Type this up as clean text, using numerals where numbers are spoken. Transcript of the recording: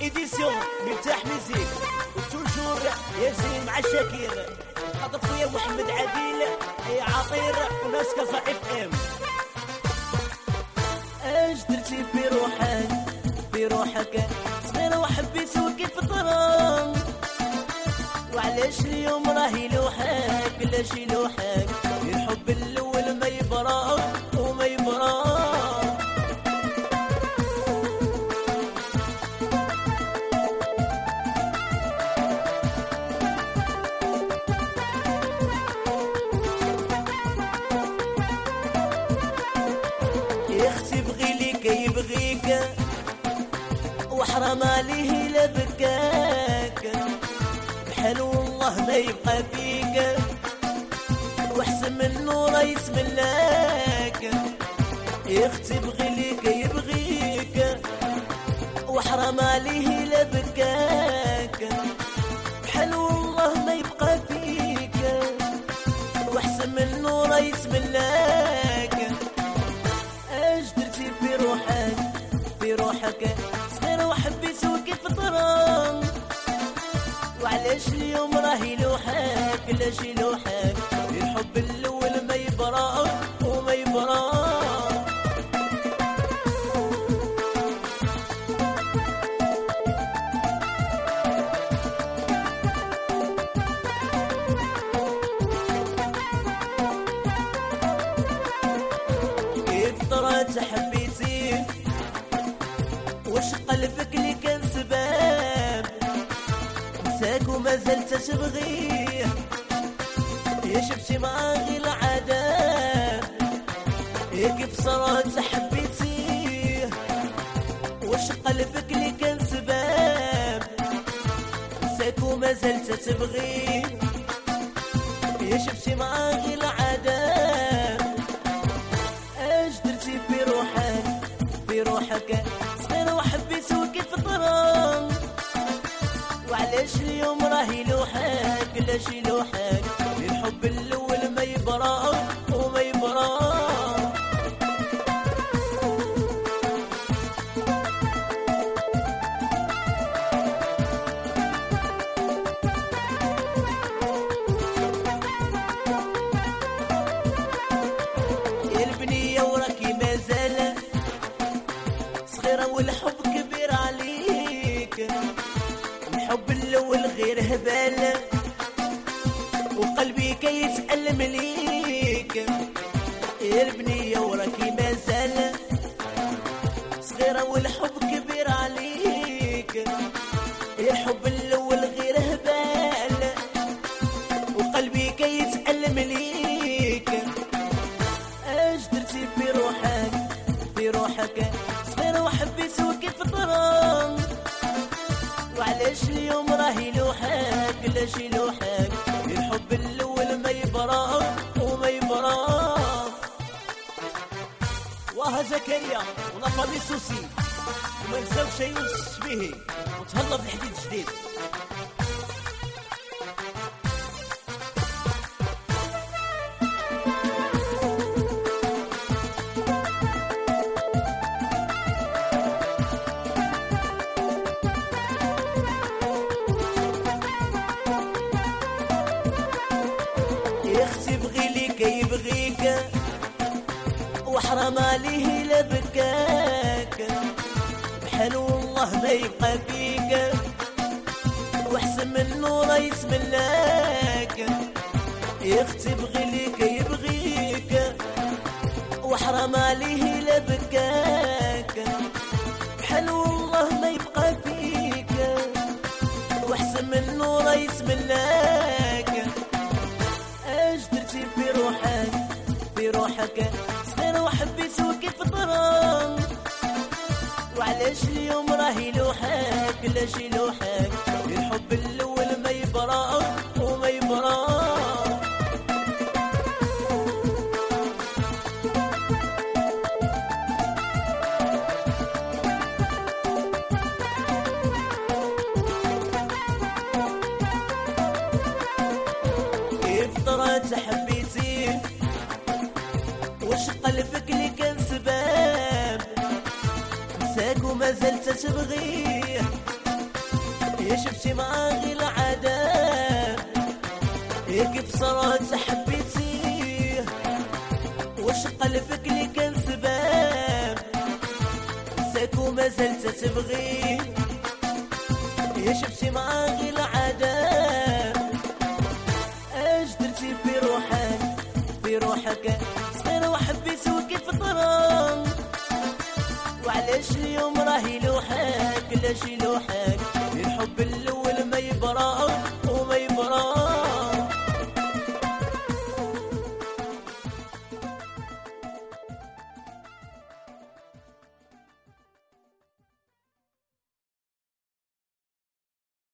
إديسيون مفتاح ميزيك وتوجور ياسين مع شاكير خاطر خويا محمد عادل يا عطير وناس كصاحب ام. اش درتي في روحك صغيرة وحبيت وكيف الظلام، وعلاش اليوم راهي لوحك لاش يلوحك الحب الاول ما يبرا وما يبرا. يختي بغي ليك يبغيك وحرام عليه لا بكاك، بحال والله ما يبقى فيك واحسن منه راه يسملاك. يختي بغي ليك يبغيك وحرام عليه لا بكاك، بحال والله ما يبقى فيك واحسن منه راه يسملاك. اش درتي في روحك صغيرة وحبيت وكيف الظلام، وعلاش اليوم راهي لوحك لاش يلوحك الحب الاول ما يبرا وما يبرا. كيف طرات حبيتي وش قلبك اللي كان سباب نساك وما زلت تبغيه، يا شفتي معاغي العذاب يا كيف صرات حبيتيه وش قلبك اللي كان سباب نساك وما زلت تبغيه، يا شفتي معاغي العذاب. اش درتي في روحك صغيرة وحبيت وكيف الظلام، وعلاش اليوم راهي لوحك لاش يلوحك الحب الاول ما يبرا وما يبرا. يا البنية وراكي مازال صغيرة والحب كبير عليك، الحب الاول غير هبال وقلبي كيتألم ليك. يا البنية وراكي مازال صغيرة والحب كبير عليك، الحب الاول غير هبال وقلبي كيتألم ليك. اش درتي في روحك صغيرة وحبيت وكيف الظلام، وعلاش اليوم راهي لوحك لاش يلوحك الحب الاول ما يبرا وما يبرا. وها زكريا ولا فامي سوسي وما نساوش شي وتشبيهي وتهلا بالحديد جديد. يختي بغي ليك يبغيك وحرام عليه لا بكاك، بحال والله ما يبقى فيك واحسن منه راه يسملاك. يختي بغي ليك يبغيك وحرام عليه لا بكاك، بحال والله ما يبقى فيك واحسن منه راه يسملاك. اش درتي في روحك صغيرة وحبيت وكيف الظلام، وعلاش اليوم راهي لوحك لاش يلوحك الحب الاول ما يبرا وما يبرا. كيف طرات حبيتي وش قلبك اللي كان سباب نساك وما زلت تبغيه، شفتي معاغي العادة كيف صارت حبيتيه وش قلبك اللي كان سباب نساك وما زلت تبغيه شفتي معاغي العادة اش درتي في روحك صغير وحبيت وكيف طرام وعلاش اليوم راهي لوحك لاش لوحك الحب الاول ما يبرام